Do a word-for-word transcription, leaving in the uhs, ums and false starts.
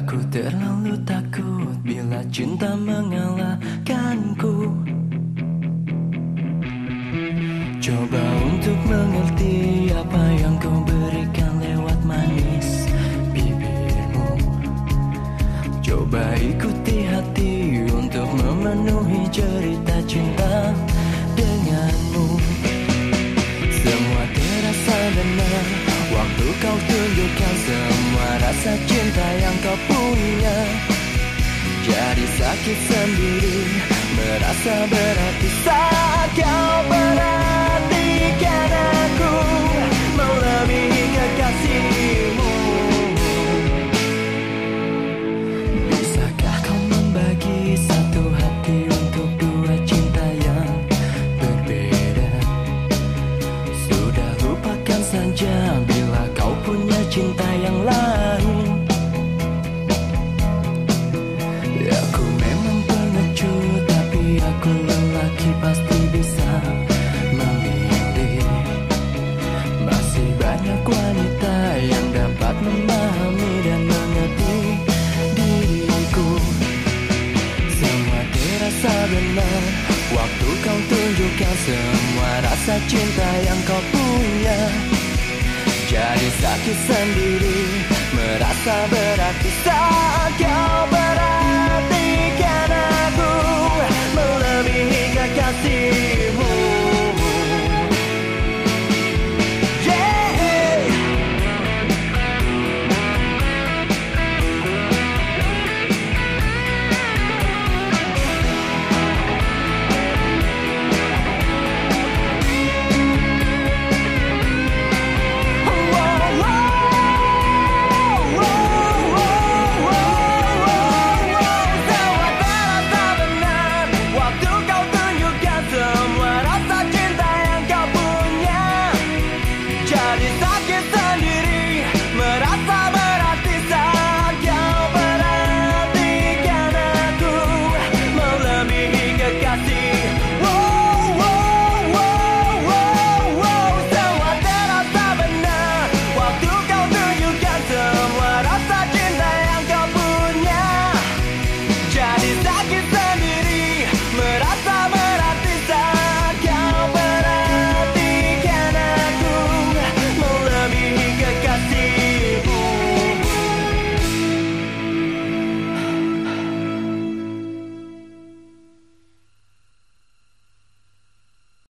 Aku terlalu takut bila cinta mengalahkanku. Coba untuk mengerti apa yang kau berikan lewat manis bibirmu. Coba ikuti hati untuk memenuhi cerita cinta denganmu. Semua terasa benar waktu kau tunjukkan semua rasa cinta yang kau punya. Jadi sakit sendiri, merasa berarti saat kau perhatikan aku, melebihi kekasihmu. Bisakah kau membagi satu hati untuk dua cinta yang berbeda? Sudah lupakan saja bila kau punya cinta yang lain. Aku memang pengecut, tapi aku lelaki pasti bisa memilih. Masih banyak wanita yang dapat memahami dan mengerti diriku. Semua terasa benar waktu kau tunjukkan semua rasa cinta yang kau punya. Jadi sakit sendiri, merasa berarti saat kau perhatikan aku, melebihi kekasihmu. Jadi sakit